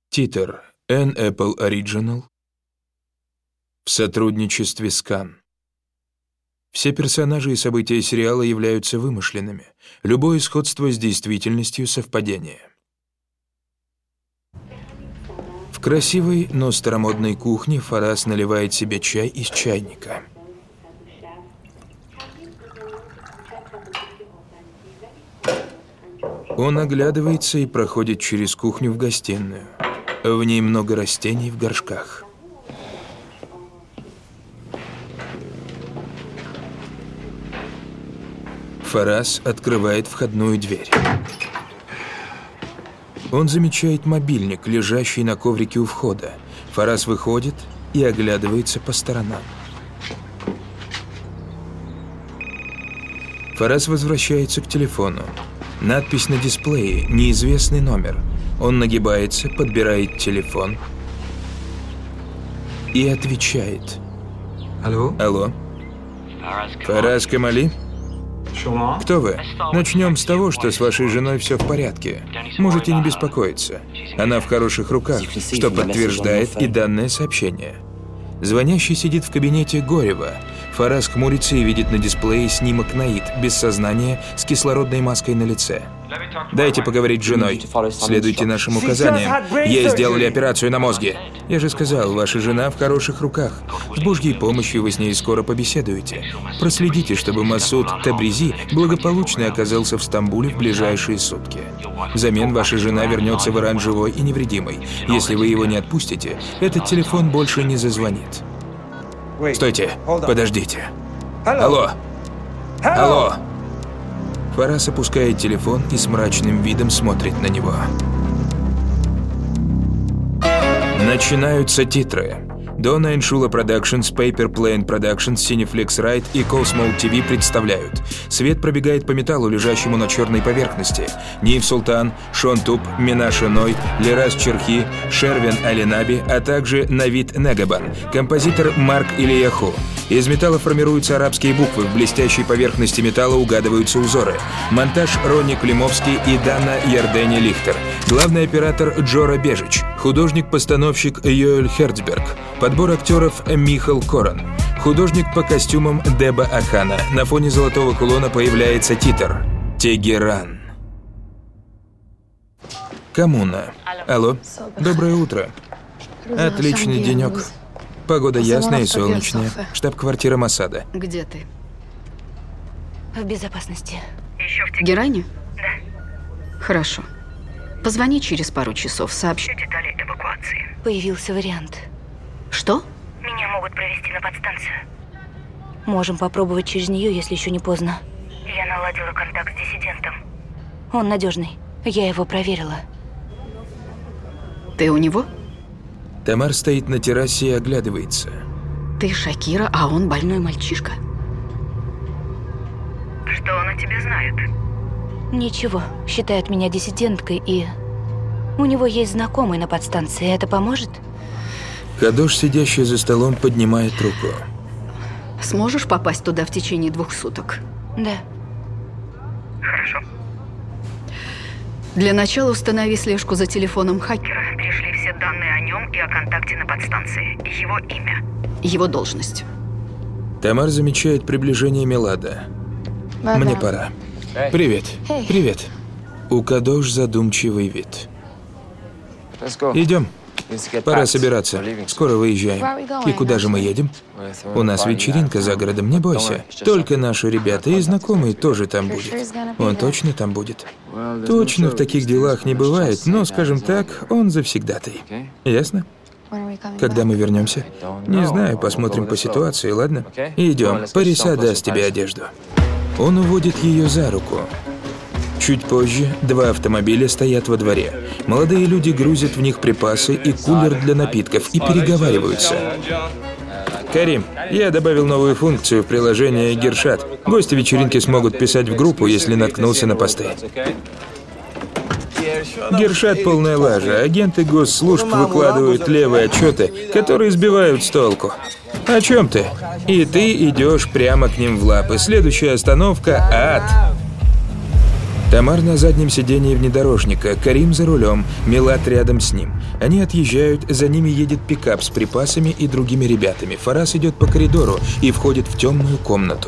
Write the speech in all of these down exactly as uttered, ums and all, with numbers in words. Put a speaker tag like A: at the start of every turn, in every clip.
A: Титр An Apple Original в сотрудничестве с Cannes. Все персонажи и события сериала являются вымышленными. Любое сходство с действительностью — совпадение. В красивой, но старомодной кухне Фарас наливает себе чай из чайника. Он оглядывается и проходит через кухню в гостиную. В ней много растений в горшках. Фарас открывает входную дверь. Он замечает мобильник, лежащий на коврике у входа. Фарас выходит и оглядывается по сторонам. Фарас возвращается к телефону. Надпись на дисплее «Неизвестный номер». Он нагибается, подбирает телефон и отвечает.
B: Алло?
A: Алло? Фарас Камали? Кто вы? Начнем с того, что с вашей женой все в порядке. Можете не беспокоиться. Она в хороших руках, что подтверждает и данное сообщение. Звонящий сидит в кабинете Горева. Фарас хмурится и видит на дисплее снимок Наид, без сознания, с кислородной маской на лице. «Дайте поговорить с женой. Следуйте нашим указаниям. Ей сделали операцию на мозге. Я же сказал, ваша жена в хороших руках. С Божьей помощью вы с ней скоро побеседуете. Проследите, чтобы Масуд Табризи благополучно оказался в Стамбуле в ближайшие сутки. Взамен ваша жена вернется в Иран живой и невредимой. Если вы его не отпустите, этот телефон больше не зазвонит». «Стойте, подождите. Алло! Алло!» Фарас опускает телефон и с мрачным видом смотрит на него. Начинаются титры. Donna and Shula Productions, Paper Plane Productions, Cineflex Ride и Cosmo ти ви представляют. Свет пробегает по металлу, лежащему на черной поверхности. Нив Султан, Шон Туп, Минаша Ной, Лирас Черхи, Шервин Алинаби, а также Навид Негабан. Композитор Марк Ильяху. Из металла формируются арабские буквы, в блестящей поверхности металла угадываются узоры. Монтаж Ронни Климовский и Дана Ярдени Лихтер. Главный оператор Джора Бежич. Художник-постановщик Йоэль Херцберг. Подбор актеров Михал Коран. Художник по костюмам Деба Ахана. На фоне золотого кулона появляется титр «Тегеран». Коммуна. Алло. Доброе утро. Отличный денек. Погода ясная и солнечная. Штаб-квартира Моссада.
C: Где ты?
D: В безопасности.
C: Еще в Тегеране?
D: Да.
C: Хорошо. Позвони через пару часов, сообщи
D: детали эвакуации. Появился вариант.
C: Что?
D: Меня могут провести на подстанцию. Можем попробовать через нее, если еще не поздно. Я наладила контакт с диссидентом. Он надежный. Я его проверила.
C: Ты у него?
A: Тамар стоит на террасе и оглядывается.
C: Ты Шакира, а он больной мальчишка?
D: Что он о тебе знает? Ничего. Считает меня диссиденткой, и у него есть знакомый на подстанции. Это поможет?
A: Кадош, сидящий за столом, поднимает руку.
C: Сможешь попасть туда в течение двух суток?
D: Да.
B: Хорошо.
C: Для начала установи слежку за телефоном хакера.
D: Пришли все данные о нем и о контакте на подстанции. Его имя.
C: Его должность.
A: Тамар замечает приближение Мелада. Мне пора. Привет. Привет. У Кадош задумчивый вид. Идем. Пора собираться. Скоро выезжаем. И куда же мы едем? У нас вечеринка за городом, не бойся. Только наши ребята и знакомые тоже там будет. Он точно там будет. Точно в таких делах не бывает, но, скажем так, он завсегдатай. Ясно? Когда мы вернемся? Не знаю, посмотрим по ситуации, ладно? Идем. Париса даст тебе одежду. Он уводит ее за руку. Чуть позже два автомобиля стоят во дворе. Молодые люди грузят в них припасы и кулер для напитков и переговариваются. Карим, я добавил новую функцию в приложение Гершат. Гости вечеринки смогут писать в группу, если наткнулся на посты. Гершат полная лажа. Агенты госслужб выкладывают левые отчеты, которые сбивают с толку. О чем ты? И ты идешь прямо к ним в лапы. Следующая остановка — ад. Тамар на заднем сидении внедорожника, Карим за рулем, Милат рядом с ним. Они отъезжают, за ними едет пикап с припасами и другими ребятами. Фараз идет по коридору и входит в темную комнату.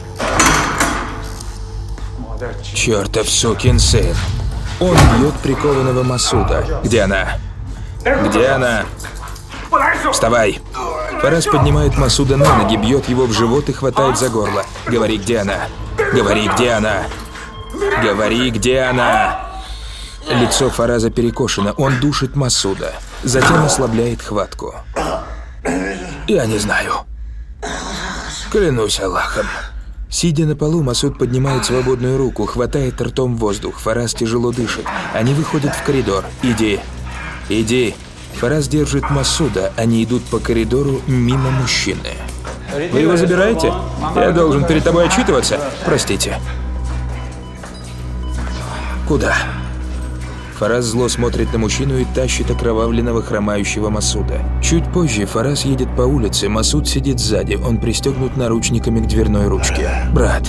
A: Чертов сукин сын. Он бьет прикованного Масуда. Где она? Где она? Вставай! Фараз поднимает Масуда на ноги, бьет его в живот и хватает за горло. Говори, где она? Говори, где она? Говори, где она? Лицо Фараза перекошено, он душит Масуда, затем ослабляет хватку. Я не знаю. Клянусь Аллахом. Сидя на полу, Масуд поднимает свободную руку, хватает ртом воздух. Фараз тяжело дышит. Они выходят в коридор. Иди. Иди. Фараз держит Масуда. Они идут по коридору мимо мужчины. Вы его забираете? Я должен перед тобой отчитываться? Простите. Куда? Фараз зло смотрит на мужчину и тащит окровавленного хромающего Масуда. Чуть позже Фараз едет по улице, Масуд сидит сзади, он пристегнут наручниками к дверной ручке. Брат,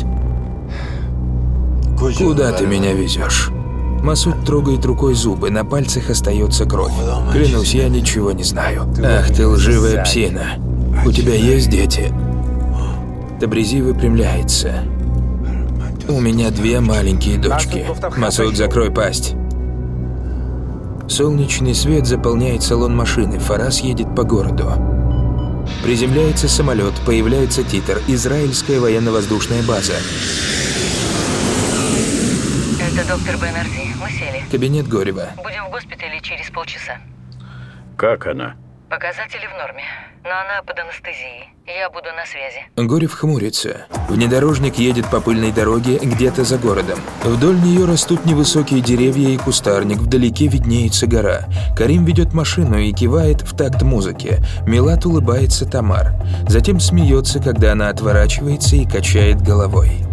A: куда ты меня везешь? Масуд трогает рукой зубы, на пальцах остается кровь. Клянусь, я ничего не знаю. Ах ты лживая псина. У тебя есть дети? Табризи выпрямляется. У меня две маленькие дочки. Масуд, закрой пасть. Солнечный свет заполняет салон машины. Фараз едет по городу. Приземляется самолет, появляется титр «Израильская военно-воздушная база».
D: Это доктор Бенарзи. Мы сели.
A: Кабинет Горева.
D: Будем в госпитале через полчаса.
E: Как она?
D: Показатели в норме, но она под анестезией. Я буду на связи.
A: Горев хмурится. Внедорожник едет по пыльной дороге где-то за городом. Вдоль нее растут невысокие деревья и кустарник, вдалеке виднеется гора. Карим ведет машину и кивает в такт музыке. Милат улыбается Тамар. Затем смеется, когда она отворачивается и качает головой.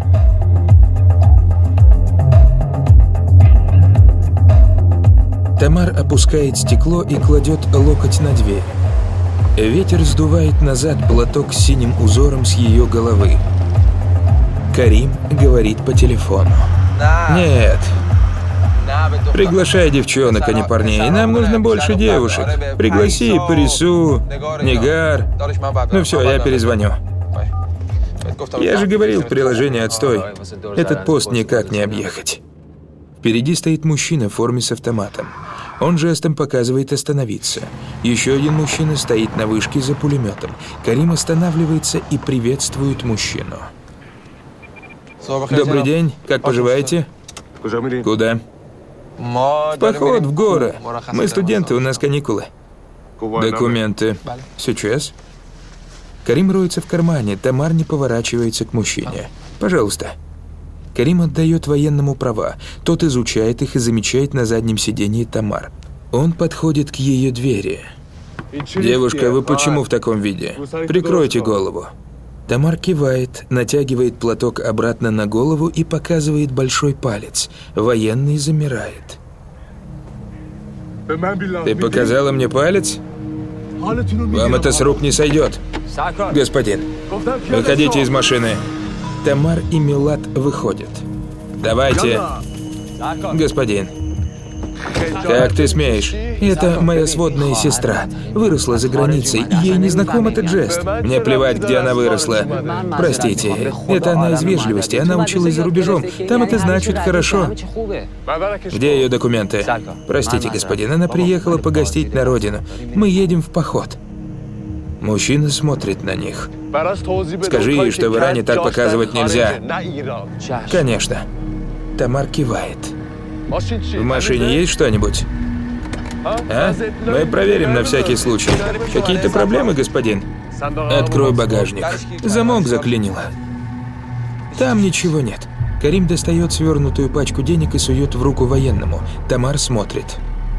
A: Тамар опускает стекло и кладет локоть на дверь. Ветер сдувает назад платок с синим узором с ее головы. Карим говорит по телефону. Нет. Приглашай девчонок, а не парней. Нам нужно больше девушек. Пригласи Парису, Нигар. Ну все, я перезвоню. Я же говорил, приложение отстой. Этот пост никак не объехать. Впереди стоит мужчина в форме с автоматом. Он жестом показывает остановиться. Еще один мужчина стоит на вышке за пулеметом. Карим останавливается и приветствует мужчину. Добрый день, как поживаете? Куда? В поход, в горы. Мы студенты, у нас каникулы. Документы. Сейчас. Карим роется в кармане, Тамар не поворачивается к мужчине. Пожалуйста. Карим отдает военному права. Тот изучает их и замечает на заднем сидении Тамар. Он подходит к ее двери. «Девушка, вы почему в таком виде? Прикройте голову». Тамар кивает, натягивает платок обратно на голову и показывает большой палец. Военный замирает. «Ты показала мне палец? Вам это с рук не сойдет. Господин, выходите из машины». Тамар и Милат выходят. «Давайте, господин». «Как ты смеешь? Это моя сводная сестра. Выросла за границей, и ей не знаком этот жест. Мне плевать, где она выросла. Простите, это она из вежливости, она училась за рубежом. Там это значит хорошо». «Где ее документы?» «Простите, господин, она приехала погостить на родину. Мы едем в поход». Мужчина смотрит на них. «Скажи ей, что в Иране так показывать нельзя». «Конечно». Тамар кивает. «В машине есть что-нибудь?» «А? Мы проверим на всякий случай. Какие-то проблемы, господин?» «Открой багажник. Замок заклинило». «Там ничего нет». Карим достает свернутую пачку денег и сует в руку военному. Тамар смотрит.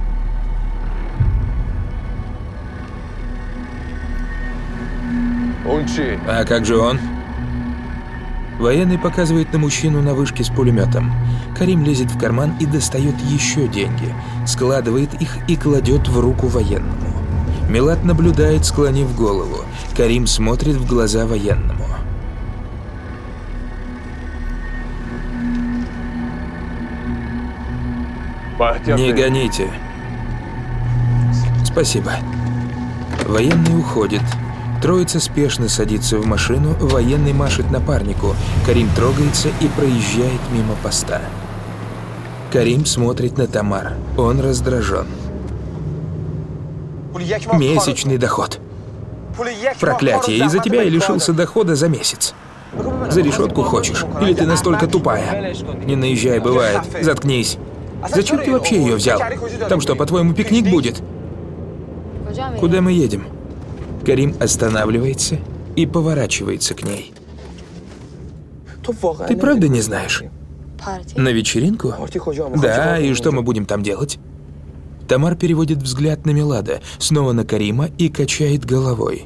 A: «А как же он?» Военный показывает на мужчину на вышке с пулеметом. Карим лезет в карман и достает еще деньги, складывает их и кладет в руку военному. Милат наблюдает, склонив голову. Карим смотрит в глаза военному. Не гоните. Спасибо. Военный уходит. Троица спешно садится в машину, военный машет напарнику. Карим трогается и проезжает мимо поста. Карим смотрит на Тамар. Он раздражен. Месячный доход. Проклятие, из-за тебя я лишился дохода за месяц. За решетку хочешь? Или ты настолько тупая? Не наезжай, бывает. Заткнись. Зачем ты вообще ее взял? Там что, по-твоему, пикник будет? Куда мы едем? Карим останавливается и поворачивается к ней. Ты правда не знаешь? На вечеринку? Да, и что мы будем там делать? Тамар переводит взгляд на Милада, снова на Карима и качает головой.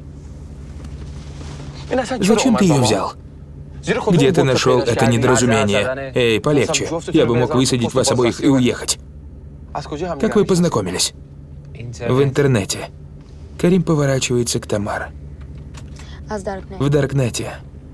A: Зачем ты ее взял? Где ты нашел это недоразумение? Эй, полегче. Я бы мог высадить вас обоих и уехать. Как вы познакомились? В интернете. Карим поворачивается к Тамар. В Даркнете.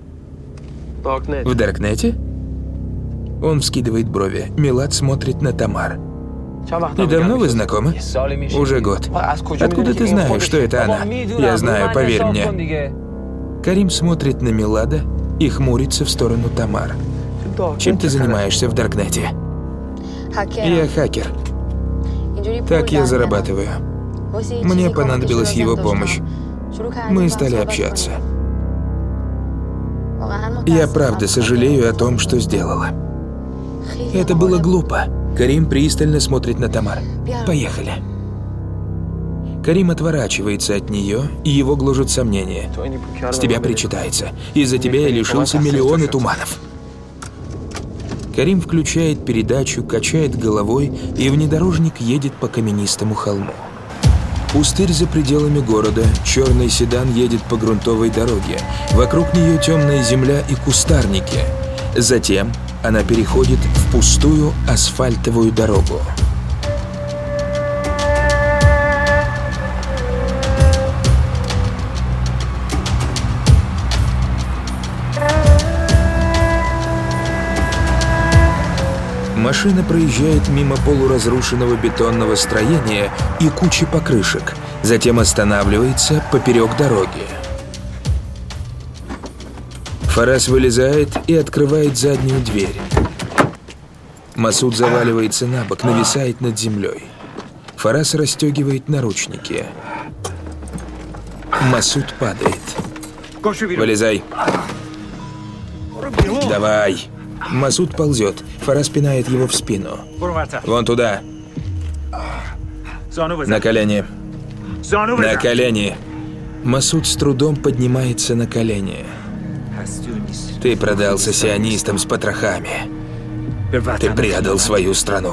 A: В Даркнете? Он вскидывает брови. Милад смотрит на Тамар. И давно вы знакомы? Уже год. Откуда ты знаешь, что это она? Я знаю, поверь мне. Карим смотрит на Милада и хмурится в сторону Тамар. Чем ты занимаешься в Даркнете? Я хакер. Так я зарабатываю. Мне понадобилась его помощь. Мы стали общаться. Я правда сожалею о том, что сделала. Это было глупо. Карим пристально смотрит на Тамар. Поехали. Карим отворачивается от нее, и его гложет сомнение. С тебя причитается. Из-за тебя я лишился миллиона туманов. Карим включает передачу, качает головой, и внедорожник едет по каменистому холму. Пустырь за пределами города, черный седан едет по грунтовой дороге. Вокруг нее темная земля и кустарники. Затем она переходит в пустую асфальтовую дорогу. Машина проезжает мимо полуразрушенного бетонного строения и кучи покрышек, затем останавливается поперек дороги. Фарас вылезает и открывает заднюю дверь. Масуд заваливается на бок, нависает над землей. Фарас расстегивает наручники. Масуд падает. Вылезай. Давай. Масуд ползет. Фарас пинает его в спину. Вон туда. На колени. На колени. Масуд с трудом поднимается на колени. Ты продался сионистам с потрохами. Ты предал свою страну.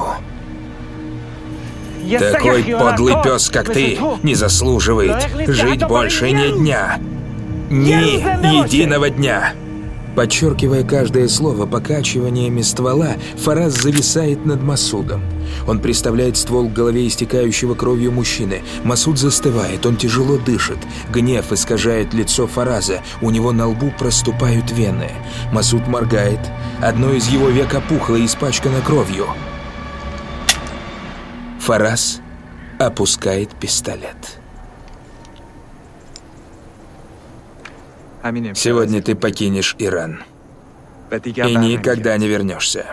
A: Такой подлый пес, как ты, не заслуживает жить больше ни дня. Ни единого дня. Подчеркивая каждое слово покачиваниями ствола, Фарас зависает над Масудом. Он приставляет ствол к голове истекающего кровью мужчины. Масуд застывает, он тяжело дышит. Гнев искажает лицо Фараза, у него на лбу проступают вены. Масуд моргает, одно из его век опухло и испачкано кровью. Фарас опускает пистолет. Сегодня ты покинешь Иран. И никогда не вернешься.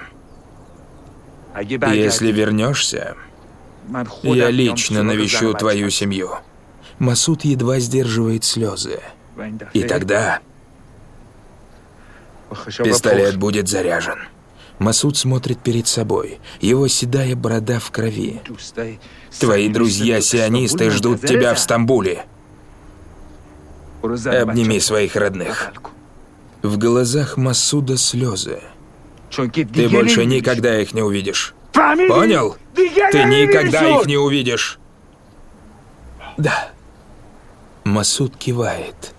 A: Если вернешься, я лично навещу твою семью. Масуд едва сдерживает слезы. И тогда пистолет будет заряжен. Масуд смотрит перед собой. Его седая борода в крови. Твои друзья-сионисты ждут тебя в Стамбуле. Обними своих родных. В глазах Масуда слезы. Ты больше никогда их не увидишь. Понял? Ты никогда их не увидишь. Да. Масуд кивает.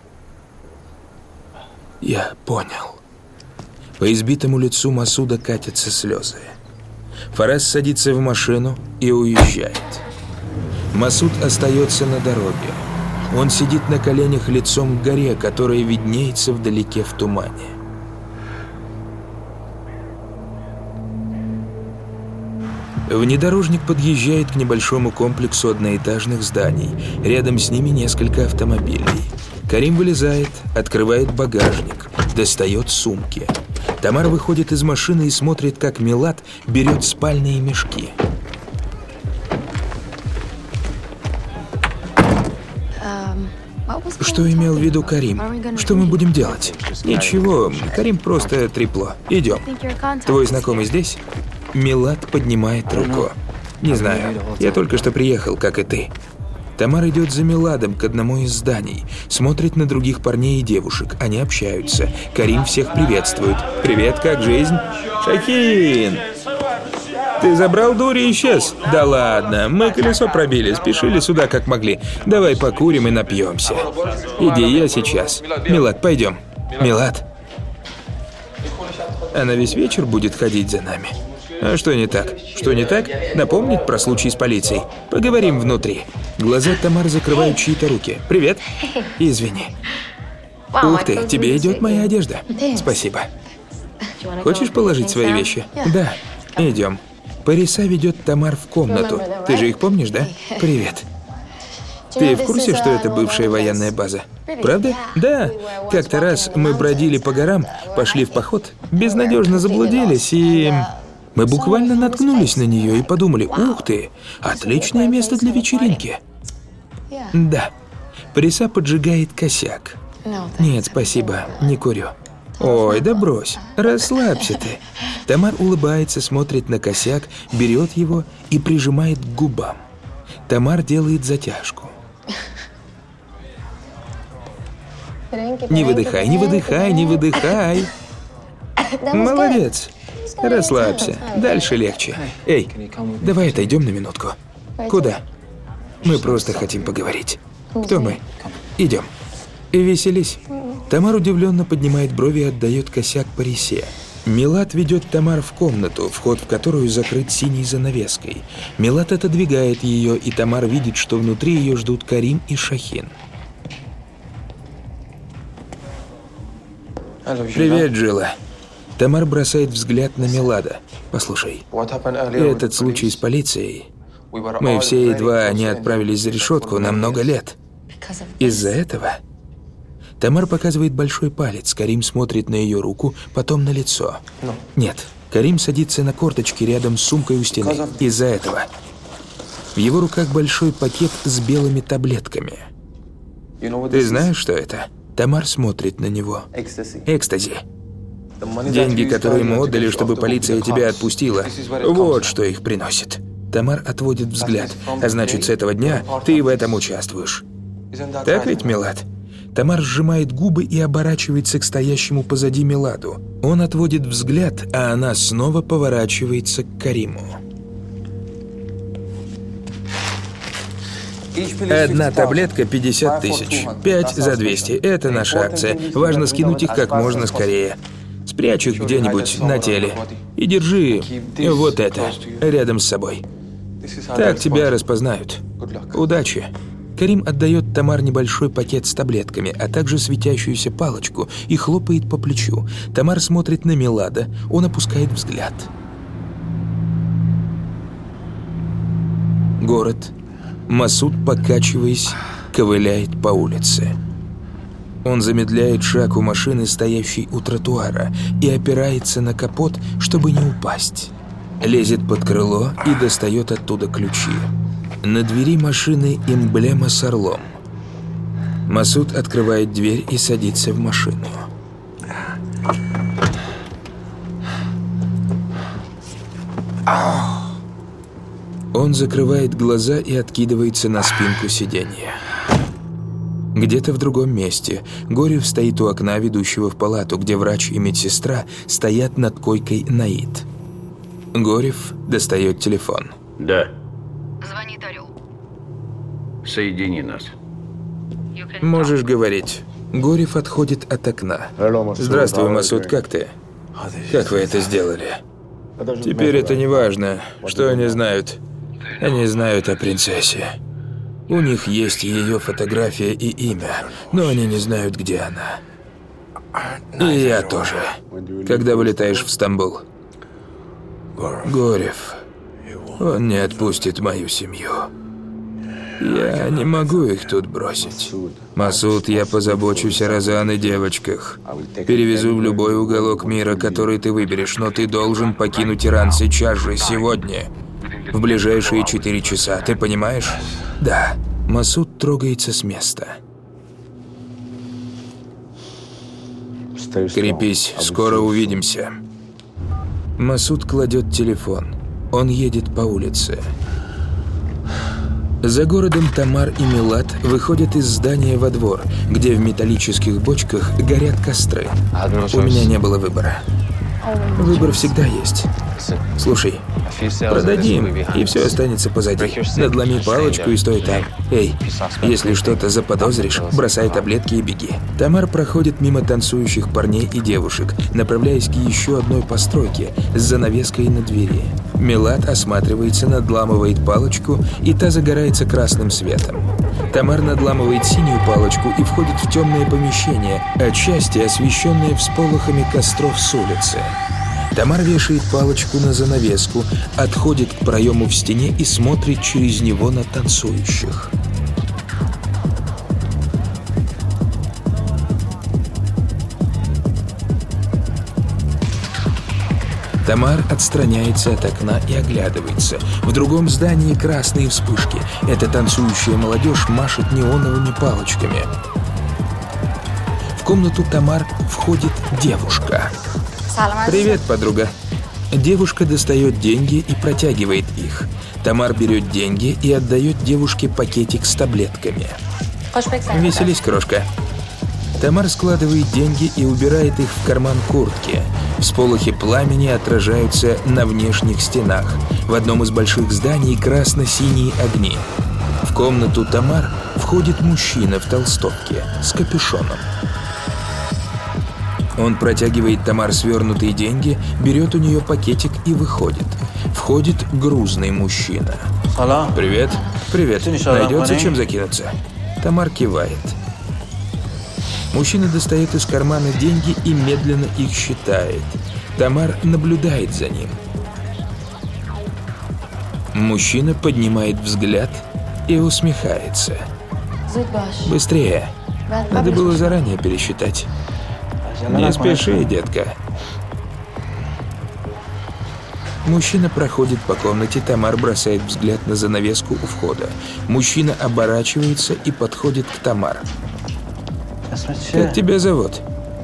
A: Я понял. По избитому лицу Масуда катятся слезы. Фарас садится в машину и уезжает. Масуд остается на дороге. Он сидит на коленях лицом к горе, которая виднеется вдалеке в тумане. Внедорожник подъезжает к небольшому комплексу одноэтажных зданий. Рядом с ними несколько автомобилей. Карим вылезает, открывает багажник, достает сумки. Тамара выходит из машины и смотрит, как Милад берет спальные мешки. Что имел в виду Карим? Что мы будем делать? Ничего, Карим просто трепло. Идем. Твой знакомый здесь? Милад поднимает руку. Не знаю, я только что приехал, как и ты. Тамар идет за Миладом к одному из зданий. Смотрит на других парней и девушек. Они общаются. Карим всех приветствует. Привет, как жизнь? Шахин! Ты забрал дури и исчез? Да ладно, мы колесо пробили, спешили сюда как могли. Давай покурим и напьемся. Иди, я сейчас. Милад, пойдем. Милад. Она весь вечер будет ходить за нами. А что не так? Что не так? Напомнить про случай с полицией. Поговорим внутри. Глаза Тамары закрывают чьи-то руки. Привет. Извини. Ух ты, тебе идет моя одежда. Спасибо. Хочешь положить свои вещи? Да. Идем. Париса ведет Тамар в комнату. Ты же их помнишь, да? Привет. Ты в курсе, что это бывшая военная база? Правда? Да. Как-то раз мы бродили по горам, пошли в поход, безнадежно заблудились и... Мы буквально наткнулись на нее и подумали, ух ты, отличное место для вечеринки. Да. Париса поджигает косяк. Нет, спасибо, не курю. Ой, да брось, расслабься ты. Тамар улыбается, смотрит на косяк, берет его и прижимает к губам. Тамар делает затяжку. Не выдыхай, не выдыхай, не выдыхай. Молодец. Расслабься, дальше легче. Эй, давай отойдем на минутку. Куда? Мы просто хотим поговорить. Кто мы? Идем. Веселись. Тамар удивленно поднимает брови и отдает косяк Парисе. Милад ведет Тамар в комнату, вход в которую закрыт синей занавеской. Милад отодвигает ее, и Тамар видит, что внутри ее ждут Карим и Шахин. Привет, Джилла. Тамар бросает взгляд на Милада. Послушай, этот случай с полицией... Мы все едва не отправились за решетку на много лет. Из-за этого... Тамар показывает большой палец. Карим смотрит на ее руку, потом на лицо. Нет, Карим садится на корточки рядом с сумкой у стены. Из-за этого. В его руках большой пакет с белыми таблетками. Ты знаешь, что это? Тамар смотрит на него. Экстази. Деньги, которые мы отдали, чтобы полиция тебя отпустила. Вот что их приносит. Тамар отводит взгляд. А значит, с этого дня ты в этом участвуешь. Так ведь, Милад? Тамар сжимает губы и оборачивается к стоящему позади Миладу. Он отводит взгляд, а она снова поворачивается к Кариму. Одна таблетка пятьдесят тысяч. Пять за двести. Это наша акция. Важно скинуть их как можно скорее. Спрячь их где-нибудь на теле. И держи вот это рядом с собой. Так тебя распознают. Удачи. Карим отдает Тамар небольшой пакет с таблетками, а также светящуюся палочку и хлопает по плечу. Тамар смотрит на Милада, он опускает взгляд. Город. Масуд, покачиваясь, ковыляет по улице. Он замедляет шаг у машины, стоящей у тротуара, и опирается на капот, чтобы не упасть. Лезет под крыло и достает оттуда ключи. На двери машины эмблема с орлом. Масуд открывает дверь и садится в машину. Он закрывает глаза и откидывается на спинку сиденья. Где-то в другом месте Горев стоит у окна, ведущего в палату, где врач и медсестра стоят над койкой Наид. Горев достает телефон.
E: Да.
C: Звонит Орел.
E: Соедини нас.
A: Можешь говорить. Горев отходит от окна. Здравствуй, Масуд, как ты? Как вы это сделали? Теперь это не важно. Что они знают? Они знают о принцессе. У них есть ее фотография и имя, но они не знают, где она. И я тоже. Когда вылетаешь в Стамбул? Горев, Он не отпустит мою семью. Я не могу их тут бросить. Масуд, я позабочусь о Розан и девочках. Перевезу в любой уголок мира, который ты выберешь, но ты должен покинуть Иран сейчас же, сегодня. В ближайшие четыре часа, ты понимаешь? Да. Масуд трогается с места. Крепись, скоро увидимся. Масуд кладет телефон. Он едет по улице. За городом Тамар и Милад выходят из здания во двор, где в металлических бочках горят костры. У меня не было выбора. Выбор всегда есть. Слушай, продадим, и все останется позади. Надломи палочку и стой там. Эй, если что-то заподозришь, бросай таблетки и беги. Тамар проходит мимо танцующих парней и девушек, направляясь к еще одной постройке с занавеской на двери. Милад осматривается, надламывает палочку, и та загорается красным светом. Тамар надламывает синюю палочку и входит в темное помещение, отчасти освещенное всполохами костров с улицы. Тамар вешает палочку на занавеску, отходит к проему в стене и смотрит через него на танцующих. Тамар отстраняется от окна и оглядывается. В другом здании красные вспышки. Эта танцующая молодежь машет неоновыми палочками. В комнату Тамар входит девушка. «Привет, подруга». Девушка достает деньги и протягивает их. Тамар берет деньги и отдает девушке пакетик с таблетками. «Веселись, крошка». Тамар складывает деньги и убирает их в карман куртки. Всполохи пламени отражаются на внешних стенах. В одном из больших зданий красно-синие огни. В комнату Тамар входит мужчина в толстовке с капюшоном. Он протягивает Тамар свернутые деньги, берет у нее пакетик и выходит. Входит грузный мужчина. «Привет». «Привет. Найдется чем закинуться?» Тамар кивает. Мужчина достает из кармана деньги и медленно их считает. Тамар наблюдает за ним. Мужчина поднимает взгляд и усмехается. «Быстрее. Надо было заранее пересчитать». «Не спеши, детка». Мужчина проходит по комнате, Тамар бросает взгляд на занавеску у входа. Мужчина оборачивается и подходит к Тамар. «Как тебя зовут?»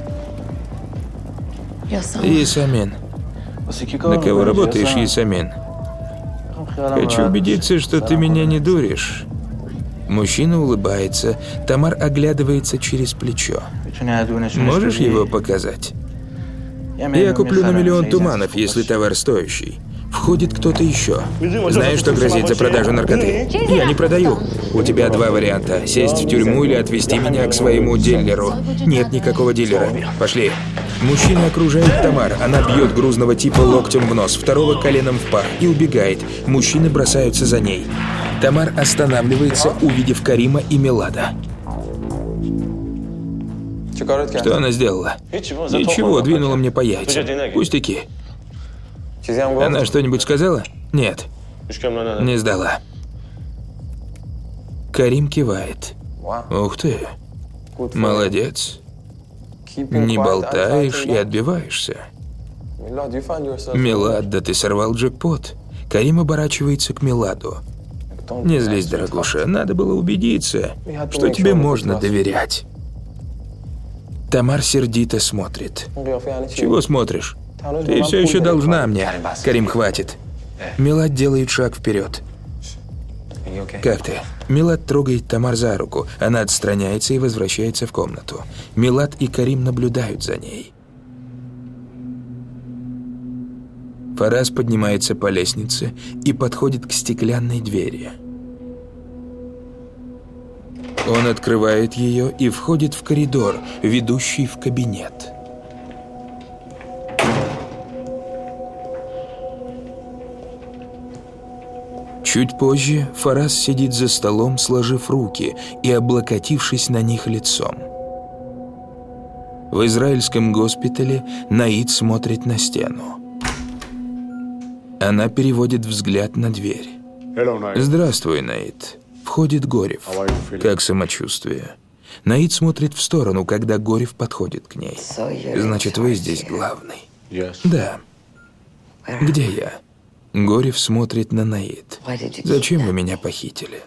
A: «Ясамин». «На кого работаешь, Ясамин?» «Хочу убедиться, что ты меня не дуришь». Мужчина улыбается. Тамар оглядывается через плечо. «Можешь его показать?» «Я куплю на миллион туманов, если товар стоящий». Входит кто-то еще. «Знаешь, что грозит за продажу наркоты?» «Я не продаю». «У тебя два варианта. Сесть в тюрьму или отвезти меня к своему дилеру». «Нет никакого дилера. Пошли». Мужчина окружает Тамар. Она бьет грузного типа локтем в нос, второго коленом в пах и убегает. Мужчины бросаются за ней. Тамар останавливается, увидев Карима и Милада. Что она сделала? Ничего, двинула мне по яйцам. Пустяки. Она что-нибудь сказала? Нет. Не сдала. Карим кивает. Ух ты. Молодец. Не болтаешь и отбиваешься. Милад, да ты сорвал джекпот. Карим оборачивается к Миладу. Не злись, дорогуша, надо было убедиться, что тебе можно доверять. Тамар сердито смотрит. Чего смотришь? Ты все еще должна мне. Карим, хватит. Милад делает шаг вперед. Как ты? Милад трогает Тамар за руку. Она отстраняется и возвращается в комнату. Милад и Карим наблюдают за ней. Фараз поднимается по лестнице и подходит к стеклянной двери. Он открывает ее и входит в коридор, ведущий в кабинет. Чуть позже Фараз сидит за столом, сложив руки и облокотившись на них лицом. В израильском госпитале Наид смотрит на стену. Она переводит взгляд на дверь. «Здравствуй, Наид». Входит Горев. «Как самочувствие?» Наид смотрит в сторону, когда Горев подходит к ней. «Значит, вы здесь главный?» «Да». «Где я?» Горев смотрит на Наид. «Зачем вы меня похитили?»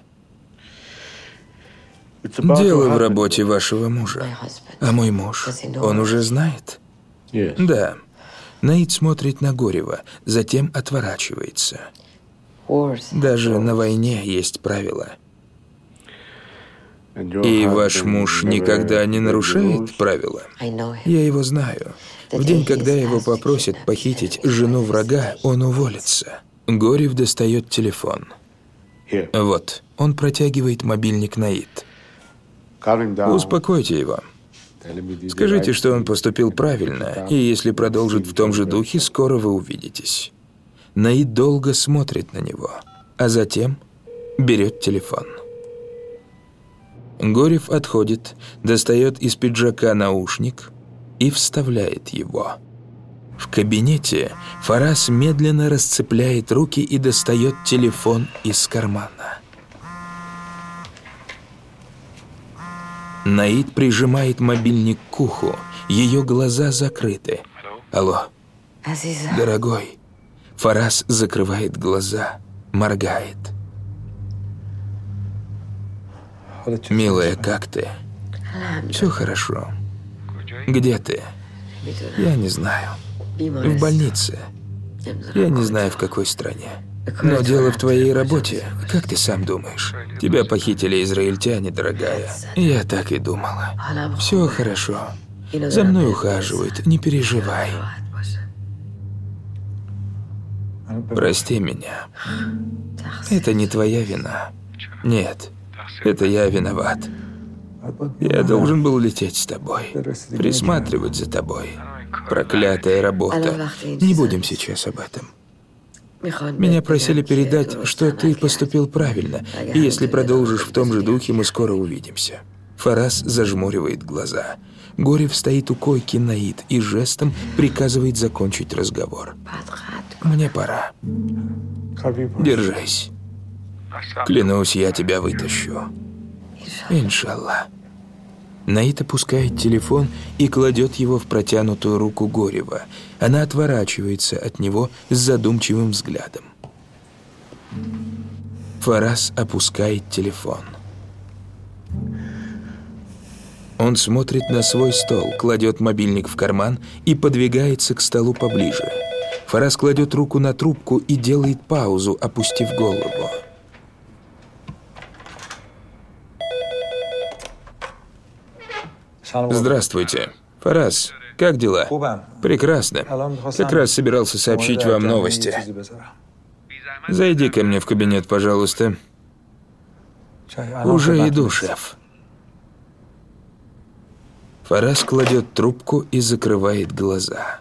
A: «Дело в работе вашего мужа. А мой муж, он уже знает?» «Да». Наид смотрит на Горева, затем отворачивается. «Даже на войне есть правила». «И ваш муж никогда не нарушает правила?» «Я его знаю. В день, когда его попросят похитить жену врага, он уволится». Горев достает телефон. Вот, он протягивает мобильник Наид. «Успокойте его. Скажите, что он поступил правильно, и если продолжит в том же духе, скоро вы увидитесь». Наид долго смотрит на него, а затем берет телефон. Горев отходит, достает из пиджака наушник и вставляет его. В кабинете Фарас медленно расцепляет руки и достает телефон из кармана. Наид прижимает мобильник к уху, ее глаза закрыты. «Алло, дорогой». Фарас закрывает глаза, моргает. «Милая, как ты?» «Все хорошо». «Где ты?» «Я не знаю. В больнице. Я не знаю, в какой стране. Но дело в твоей работе. Как ты сам думаешь? Тебя похитили израильтяне, дорогая. Я так и думала. Все хорошо. За мной ухаживают, не переживай. Прости меня. Это не твоя вина. Нет, это я виноват. Я должен был лететь с тобой, присматривать за тобой. Проклятая работа. Не будем сейчас об этом. Меня просили передать, что ты поступил правильно, и если продолжишь в том же духе, мы скоро увидимся». Фарас зажмуривает глаза. Горев стоит у койки Наид и жестом приказывает закончить разговор. «Мне пора. Держись. Клянусь, я тебя вытащу. Иншаллах». Наид опускает телефон и кладет его в протянутую руку Горева. Она отворачивается от него с задумчивым взглядом. Фарас опускает телефон. Он смотрит на свой стол, кладет мобильник в карман и подвигается к столу поближе. Фарас кладет руку на трубку и делает паузу, опустив голову. «Здравствуйте. Фарас, как дела?» «Прекрасно. Как раз собирался сообщить вам новости. Зайди ко мне в кабинет, пожалуйста». «Уже иду, шеф». Фарас кладет трубку и закрывает глаза.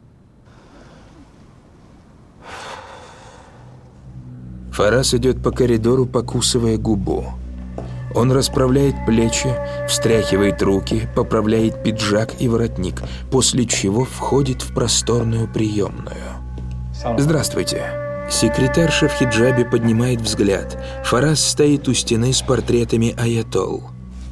A: Фарас идет по коридору, покусывая губу. Он расправляет плечи, встряхивает руки, поправляет пиджак и воротник, после чего входит в просторную приемную. «Здравствуйте». Секретарша в хиджабе поднимает взгляд. Фарас стоит у стены с портретами аятолл.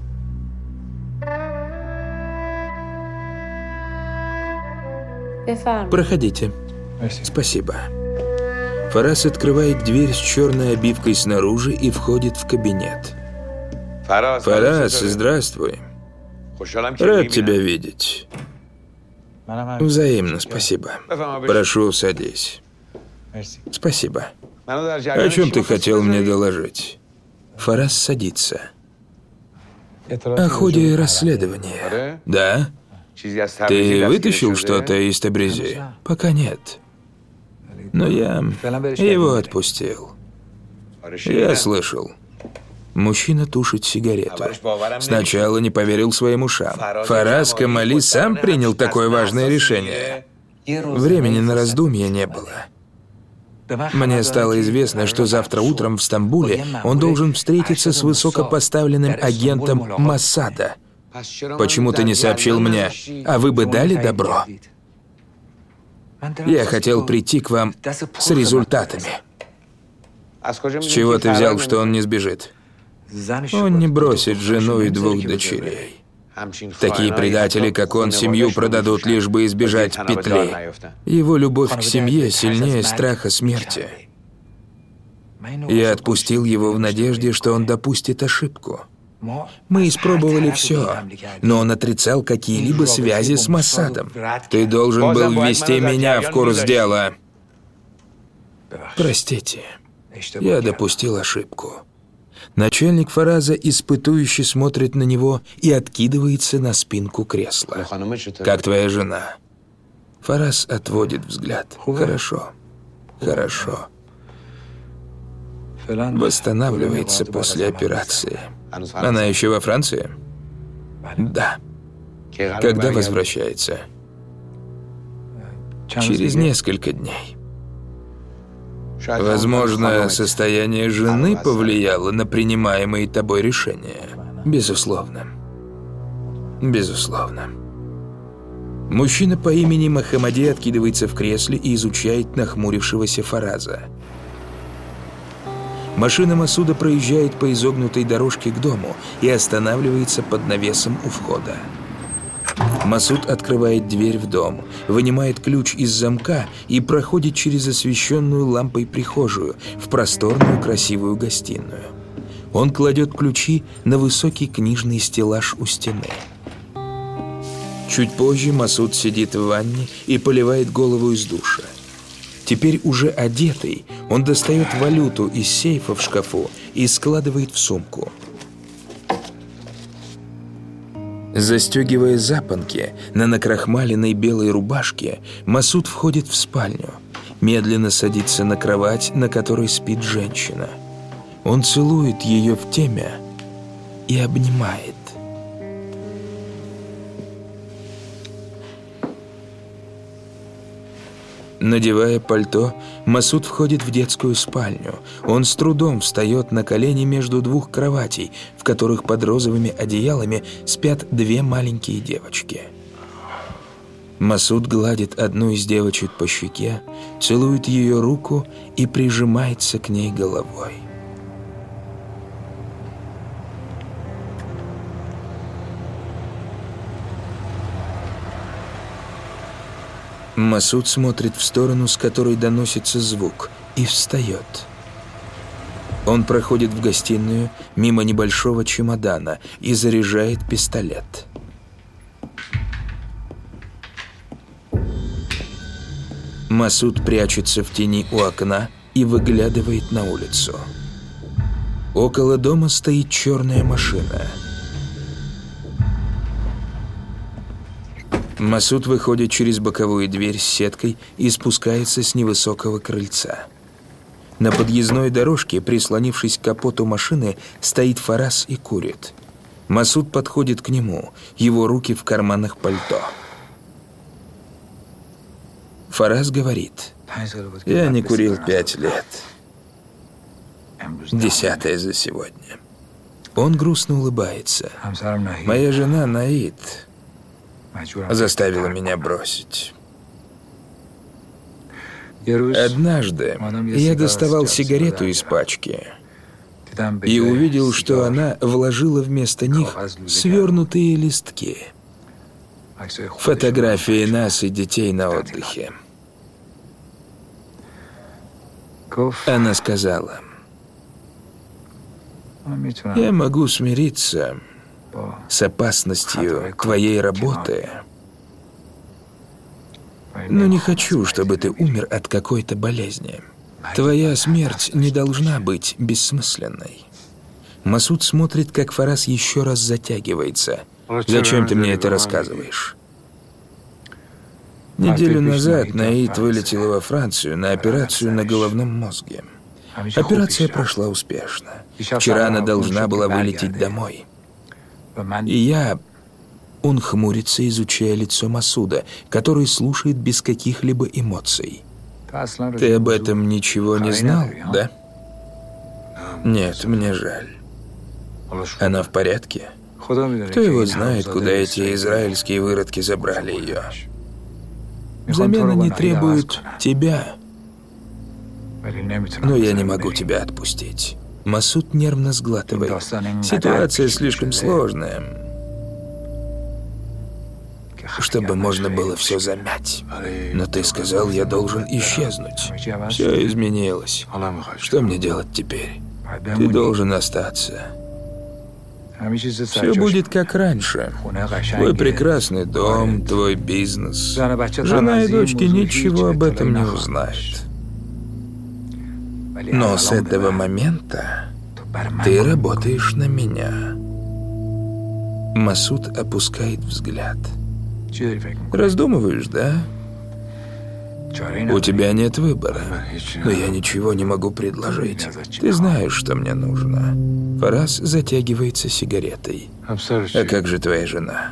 A: «Проходите». «Спасибо». Фарас открывает дверь с черной обивкой снаружи и входит в кабинет. «Фарас, здравствуй. Рад тебя видеть». «Взаимно, спасибо. Прошу, садись». «Спасибо. О чем ты хотел мне доложить?» Фарас садится. «О ходе расследования». «Да? Ты вытащил что-то из Табризи?» «Пока нет. Но я его отпустил». «Я слышал». Мужчина тушит сигарету. Сначала не поверил своим ушам. Фарас Камали сам принял такое важное решение. Времени на раздумья не было. Мне стало известно, что завтра утром в Стамбуле он должен встретиться с высокопоставленным агентом— «Почему ты не сообщил мне? А вы бы дали добро?» Я хотел прийти к вам с результатами. С чего ты взял, что он не сбежит? Он не бросит жену и двух дочерей. Такие предатели, как он, семью продадут, лишь бы избежать петли. Его любовь к семье сильнее страха смерти. Я отпустил его в надежде, что он допустит ошибку. Мы испробовали все, но он отрицал какие-либо связи с Моссадом. Ты должен был ввести меня в курс дела. Простите, я допустил ошибку. Начальник Фараза испытующе смотрит на него и откидывается на спинку кресла. «Как твоя жена?» Фараз отводит взгляд. «Хорошо, хорошо. Восстанавливается после операции. Она еще во Франции?» «Да». «Когда возвращается?» «Через несколько дней». Возможно, состояние жены повлияло на принимаемые тобой решения. Безусловно. Безусловно. Мужчина по имени Мохаммади откидывается в кресле и изучает нахмурившегося Фараза. Машина Масуда проезжает по изогнутой дорожке к дому и останавливается под навесом у входа. Масуд открывает дверь в дом, вынимает ключ из замка и проходит через освещенную лампой прихожую в просторную красивую гостиную. Он кладет ключи на высокий книжный стеллаж у стены. Чуть позже Масуд сидит в ванне и поливает голову из душа. Теперь уже одетый, он достает валюту из сейфа в шкафу и складывает в сумку. Застегивая запонки на накрахмаленной белой рубашке, Масуд входит в спальню, медленно садится на кровать, на которой спит женщина. Он целует ее в темя и обнимает. Надевая пальто, Масуд входит в детскую спальню. Он с трудом встает на колени между двух кроватей, в которых под розовыми одеялами спят две маленькие девочки. Масуд гладит одну из девочек по щеке, целует ее руку и прижимается к ней головой. Масуд смотрит в сторону, с которой доносится звук, и встает. Он проходит в гостиную мимо небольшого чемодана и заряжает пистолет. Масуд прячется в тени у окна и выглядывает на улицу. Около дома стоит черная машина. Масуд выходит через боковую дверь с сеткой и спускается с невысокого крыльца. На подъездной дорожке, прислонившись к капоту машины, стоит Фараз и курит. Масуд подходит к нему, его руки в карманах пальто. Фараз говорит: «Я не курил пять лет. Десятое за сегодня». Он грустно улыбается. «Моя жена Наид заставила меня бросить. Однажды я доставал сигарету из пачки и увидел, что она вложила вместо них свернутые листки. Фотографии нас и детей на отдыхе. Она сказала: «Я могу смириться с опасностью твоей работы, но не хочу, чтобы ты умер от какой-то болезни. Твоя смерть не должна быть бессмысленной». Масуд смотрит, как Фараз еще раз затягивается. «Зачем ты мне это рассказываешь?» Неделю назад Наид вылетела во Францию на операцию на головном мозге. Операция прошла успешно. Вчера она должна была вылететь домой. И я... Он хмурится, изучая лицо Масуда, который слушает без каких-либо эмоций. «Ты об этом ничего не знал, да?» «Нет, мне жаль. Она в порядке? Кто его знает, куда эти израильские выродки забрали ее?» Взамен они требуют тебя. Но я не могу тебя отпустить. Масуд нервно сглатывает. Ситуация слишком сложная, чтобы можно было все замять. Но ты сказал, я должен исчезнуть. Все изменилось. Что мне делать теперь? Ты должен остаться. Все будет как раньше. Твой прекрасный дом, твой бизнес. Жена и дочки ничего об этом не узнают. Но с этого момента ты работаешь на меня. Масуд опускает взгляд. Раздумываешь, да? У тебя нет выбора, но я ничего не могу предложить. Ты знаешь, что мне нужно. Фарас затягивается сигаретой. А как же твоя жена?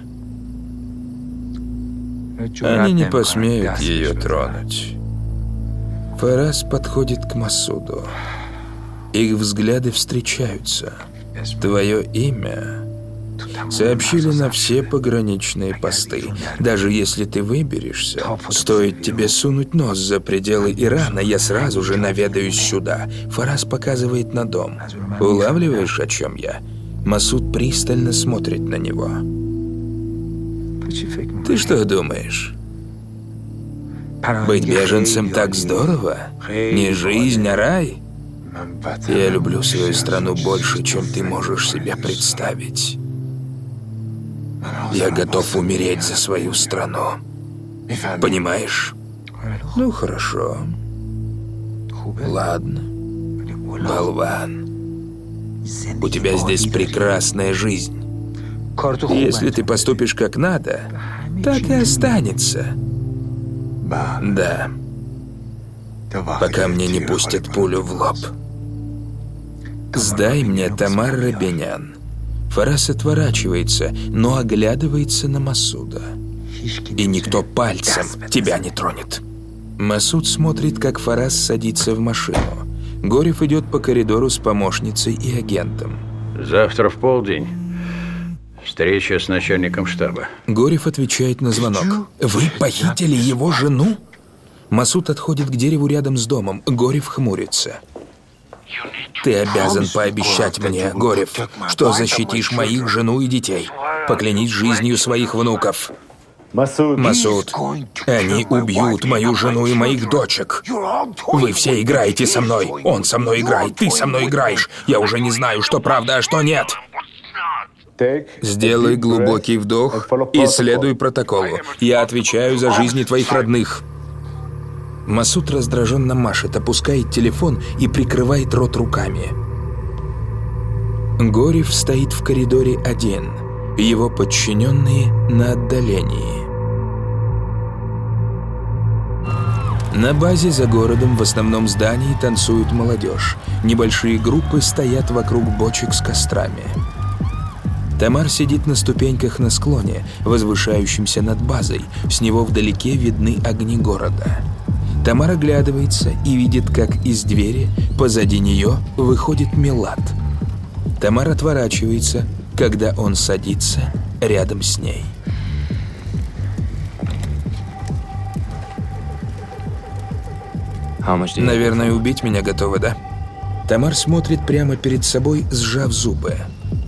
A: Они не посмеют ее тронуть. Фарас подходит к Масуду. Их взгляды встречаются. Твое имя сообщили на все пограничные посты. Даже если ты выберешься, стоит тебе сунуть нос за пределы Ирана, я сразу же наведаюсь сюда. Фарас показывает на дом. Улавливаешь, о чем я? Масуд пристально смотрит на него. Ты что думаешь? Быть беженцем так здорово? Не жизнь, а рай? Я люблю свою страну больше, чем ты можешь себе представить. Я готов умереть за свою страну. Понимаешь? Ну, хорошо. Ладно. Болван. У тебя здесь прекрасная жизнь. Если ты поступишь как надо, так и останется. Да. Пока мне не пустят пулю в лоб. Сдай мне Тамар Рабинян. Фарас отворачивается, но оглядывается на Масуда. И никто пальцем тебя не тронет. Масуд смотрит, как Фарас садится в машину. Горев идет по коридору с помощницей и агентом.
E: Завтра в полдень. Встреча с начальником штаба.
A: Горев отвечает на звонок. Вы похитили его жену? Масуд отходит к дереву рядом с домом. Горев хмурится. Ты обязан пообещать мне, Горев, что защитишь моих жену и детей. Поклянись жизнью своих внуков. Масуд, они убьют мою жену и моих дочек. Вы все играете со мной. Он со мной играет, ты со мной играешь. Я уже не знаю, что правда, а что нет. Сделай глубокий вдох и следуй протоколу. Я отвечаю за жизни твоих родных. Масуд раздраженно машет, опускает телефон и прикрывает рот руками. Горев стоит в коридоре один. Его подчиненные на отдалении. На базе за городом в основном здании танцует молодежь. Небольшие группы стоят вокруг бочек с кострами. Тамар сидит на ступеньках на склоне, возвышающемся над базой. С него вдалеке видны огни города. Тамар оглядывается и видит, как из двери позади нее выходит Милад. Тамар отворачивается, когда он садится рядом с ней. Наверное, убить меня готова, да? Тамар смотрит прямо перед собой, сжав зубы.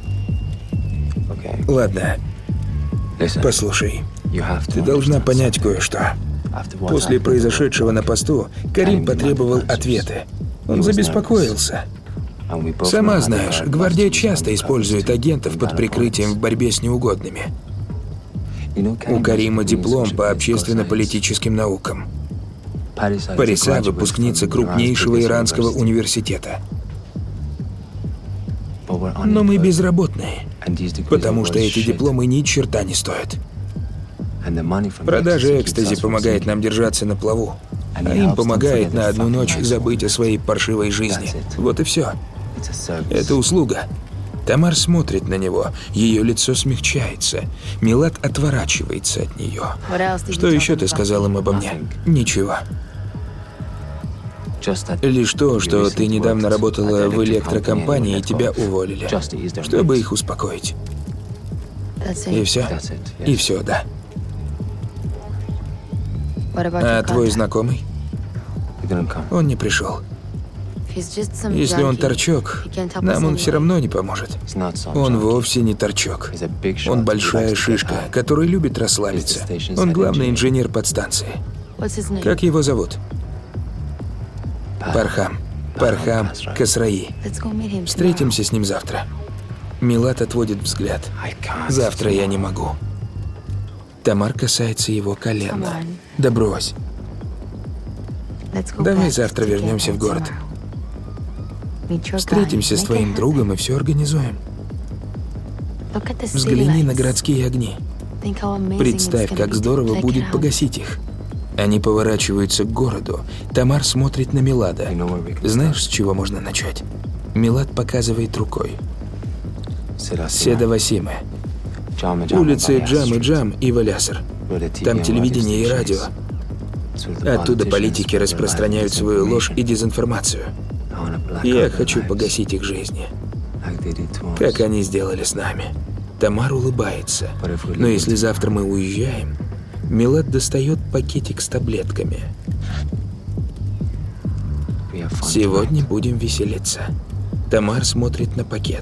A: Ладно, послушай, ты должна понять кое-что. После произошедшего на посту Карим потребовал ответы. Он забеспокоился. Сама знаешь, гвардия часто использует агентов под прикрытием в борьбе с неугодными. У Карима диплом по общественно-политическим наукам. Париса – выпускница крупнейшего иранского университета. Но мы безработные, потому что эти дипломы ни черта не стоят. Продажа экстази помогает нам держаться на плаву, а им помогает на одну ночь забыть о своей паршивой жизни. Вот и все. Это услуга. Тамар смотрит на него, ее лицо смягчается. Милад отворачивается от нее. Что еще ты сказал им обо мне? Ничего. Лишь то, что ты недавно работала в электрокомпании и тебя уволили, чтобы их успокоить. И все? И все, да. А твой знакомый? Он не пришел. Если он торчок, нам он все равно не поможет. Он вовсе не торчок. Он большая шишка, который любит расслабиться. Он главный инженер подстанции. Как его зовут? Пархам. Пархам Касраи. Встретимся с ним завтра. Милад отводит взгляд. Завтра я не могу. Тамар касается его колена. Да брось. Давай завтра вернемся в город. Встретимся с твоим другом и все организуем. Взгляни на городские огни. Представь, как здорово будет погасить их. Они поворачиваются к городу. Тамар смотрит на Милада. Знаешь, с чего можно начать? Милад показывает рукой. Седа Васиме. Улицы Джам и Джам и Валясар. Там телевидение и радио. Оттуда политики распространяют свою ложь и дезинформацию. Я хочу погасить их жизни, как они сделали с нами. Тамар улыбается. Но если завтра мы уезжаем, Милад достает пакетик с таблетками. Сегодня будем веселиться. Тамар смотрит на пакет.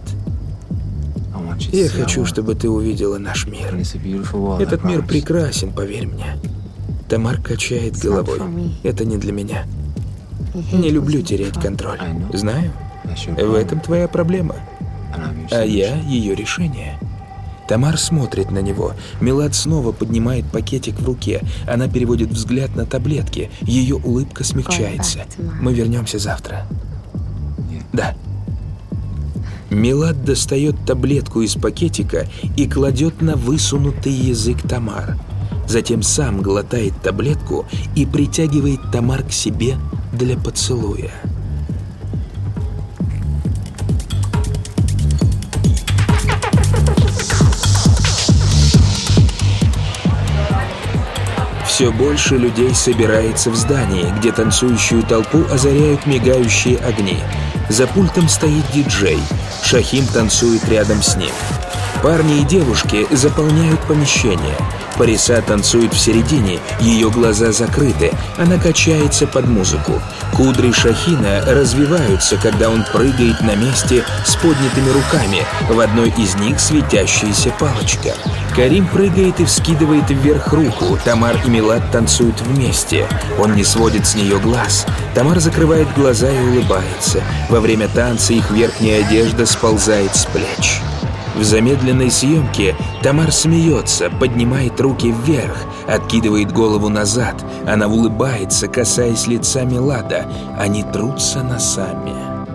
A: Я хочу, чтобы ты увидела наш мир. Этот мир прекрасен, поверь мне. Тамар качает головой. Это не для меня. Не люблю терять контроль. Знаю, в этом твоя проблема. А я ее решение. Тамар смотрит на него. Милад снова поднимает пакетик в руке. Она переводит взгляд на таблетки. Ее улыбка смягчается. Мы вернемся завтра. Да. Милад достает таблетку из пакетика и кладет на высунутый язык Тамар. Затем сам глотает таблетку и притягивает Тамар к себе для поцелуя. Все больше людей собирается в здании, где танцующую толпу озаряют мигающие огни. За пультом стоит диджей. Шахим танцует рядом с ним. Парни и девушки заполняют помещение. Париса танцует в середине, ее глаза закрыты, она качается под музыку. Кудри Шахина развиваются, когда он прыгает на месте с поднятыми руками, в одной из них светящаяся палочка. Карим прыгает и вскидывает вверх руку, Тамар и Милад танцуют вместе. Он не сводит с нее глаз. Тамар закрывает глаза и улыбается. Во время танца их верхняя одежда сползает с плеч. В замедленной съемке Тамар смеется, поднимает руки вверх, откидывает голову назад. Она улыбается, касаясь лица Милада. Они трутся носами.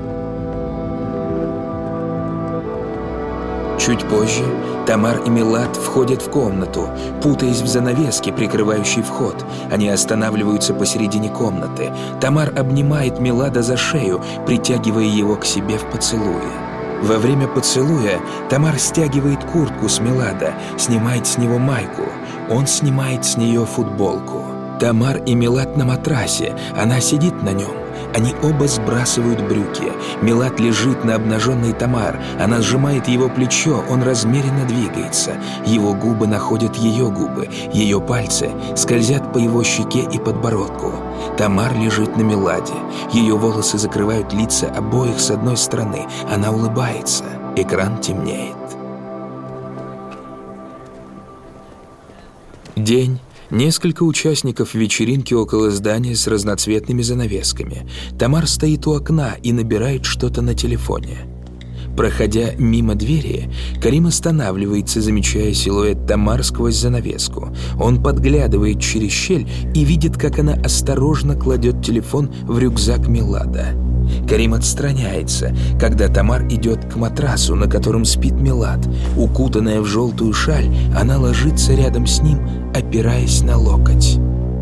A: Чуть позже Тамар и Милад входят в комнату, путаясь в занавеске, прикрывающей вход. Они останавливаются посередине комнаты. Тамар обнимает Милада за шею, притягивая его к себе в поцелуе. Во время поцелуя Тамар стягивает куртку с Милада, снимает с него майку. Он снимает с нее футболку. Тамар и Милад на матрасе. Она сидит на нем. Они оба сбрасывают брюки. Милад лежит на обнаженной Тамар. Она сжимает его плечо, он размеренно двигается. Его губы находят ее губы. Ее пальцы скользят по его щеке и подбородку. Тамар лежит на Миладе. Ее волосы закрывают лица обоих с одной стороны. Она улыбается. Экран темнеет. День. Несколько участников вечеринки около здания с разноцветными занавесками. Тамар стоит у окна и набирает что-то на телефоне. Проходя мимо двери, Карим останавливается, замечая силуэт Тамар сквозь занавеску. Он подглядывает через щель и видит, как она осторожно кладет телефон в рюкзак Милада. Карим отстраняется, когда Тамар идет к матрасу, на котором спит Милад. Укутанная в желтую шаль, она ложится рядом с ним, опираясь на локоть.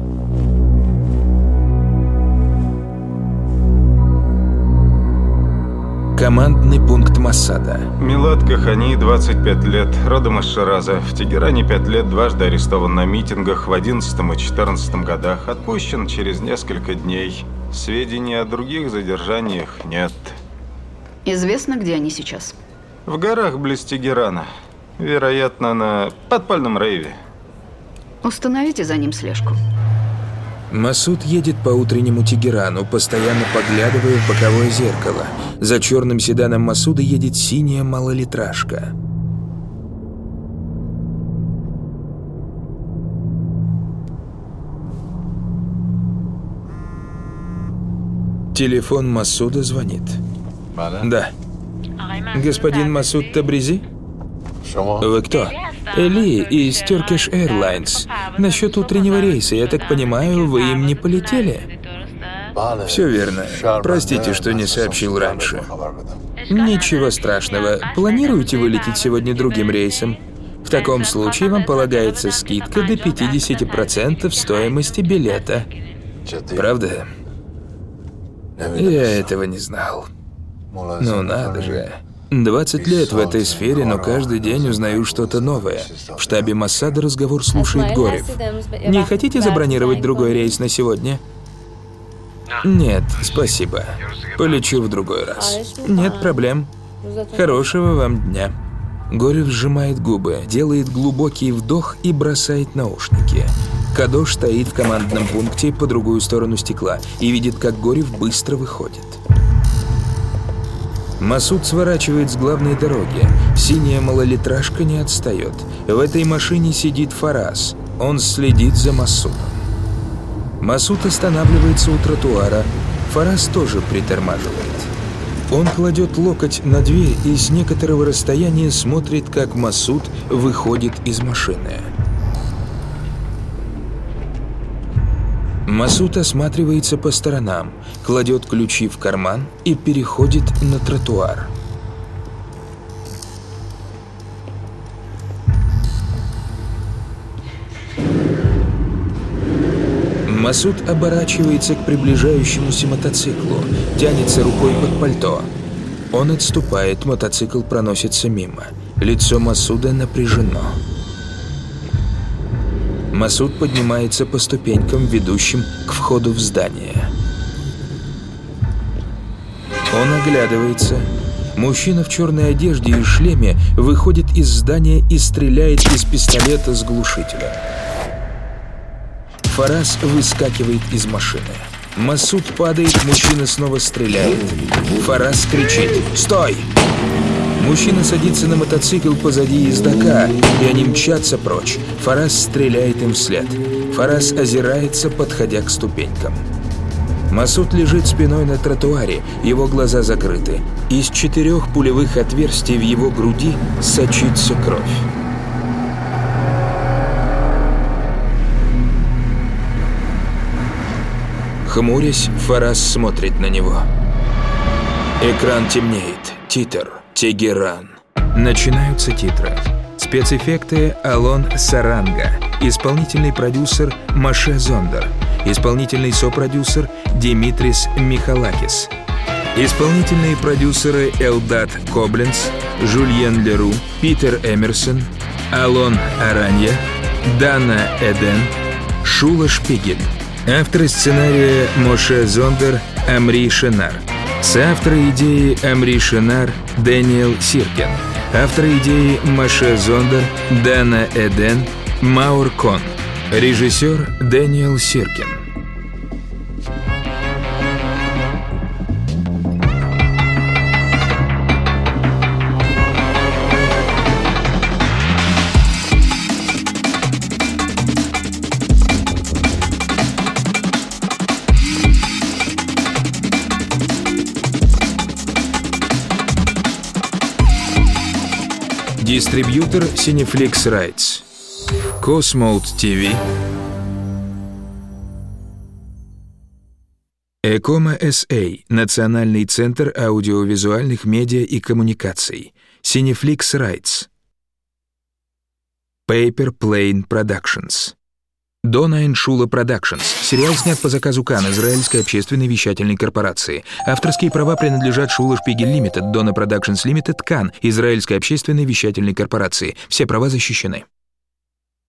A: Командный пункт Моссада.
F: Милад Кахани, двадцать пять лет, родом из Шираза. В Тегеране пять лет, дважды арестован на митингах в одиннадцатом и четырнадцатом годах. Отпущен через несколько дней. Сведений о других задержаниях нет.
C: Известно, где они сейчас?
F: В горах близ Тегерана. Вероятно, на подпольном рейве.
C: Установите за ним слежку.
A: Масуд едет по утреннему Тегерану, постоянно поглядывая в боковое зеркало. За черным седаном Масуда едет синяя малолитражка. Телефон Масуда звонит. Да. Господин Масуд Табризи? Вы кто? Эли из Turkish Airlines. Насчет утреннего рейса, я так понимаю, вы им не полетели? Все верно. Простите, что не сообщил раньше. Ничего страшного. Планируете вы лететь сегодня другим рейсом? В таком случае вам полагается скидка до пятьдесят процентов стоимости билета. Правда? Я этого не знал. Ну надо же. двадцать лет в этой сфере, но каждый день узнаю что-то новое. В штабе Моссада разговор слушает Горев. Не хотите забронировать другой рейс на сегодня? Нет, спасибо. Полечу в другой раз. Нет проблем. Хорошего вам дня. Горев сжимает губы, делает глубокий вдох и бросает наушники. Кадош стоит в командном пункте по другую сторону стекла и видит, как Горев быстро выходит. Масуд сворачивает с главной дороги. Синяя малолитражка не отстает. В этой машине сидит Фарас. Он следит за Масудом. Масуд останавливается у тротуара. Фарас тоже притормаживает. Он кладет локоть на дверь и с некоторого расстояния смотрит, как Масуд выходит из машины. Масуд осматривается по сторонам, кладет ключи в карман и переходит на тротуар. Масуд оборачивается к приближающемуся мотоциклу, тянется рукой под пальто. Он отступает, мотоцикл проносится мимо. Лицо Масуда напряжено. Масуд поднимается по ступенькам, ведущим к входу в здание. Он оглядывается. Мужчина в черной одежде и шлеме выходит из здания и стреляет из пистолета с глушителем. Фарас выскакивает из машины. Масуд падает, мужчина снова стреляет. Фарас кричит: «Стой!» Мужчина садится на мотоцикл позади ездока, и они мчатся прочь. Фарас стреляет им вслед. Фарас озирается, подходя к ступенькам. Масуд лежит спиной на тротуаре, его глаза закрыты. Из четырех пулевых отверстий в его груди сочится кровь. Хмурясь, Фарас смотрит на него. Экран темнеет. Титр. Тегеран. Начинаются титры. Спецэффекты Алон Саранга. Исполнительный продюсер Моше Зондер. Исполнительный сопродюсер Димитрис Михалакис. Исполнительные продюсеры Элдад Кобленц, Жульен Леру, Питер Эмерсон, Алон Аранья, Дана Эден, Шула Шпигель. Авторы сценария Моше Зондер, Амри Шенар. Соавторы идеи Амри Шенар, Дэниел Сиркен. Авторы идеи Моше Зондер, Дана Эден, Маур Кон. Режиссер Дэниел Сиркен. Дистрибьютор Cineflix Rights. Cosmode ти ви. Экома эс эй. Национальный центр аудиовизуальных медиа и коммуникаций. Cineflix Rights. Paper Plane Productions. Дона энд Шула Productions. Сериал снят по заказу Кан, израильской общественной вещательной корпорации. Авторские права принадлежат Шула Шпигель Лимитед, Дона Productions Лимитед, Кан, израильской общественной вещательной корпорации. Все права защищены.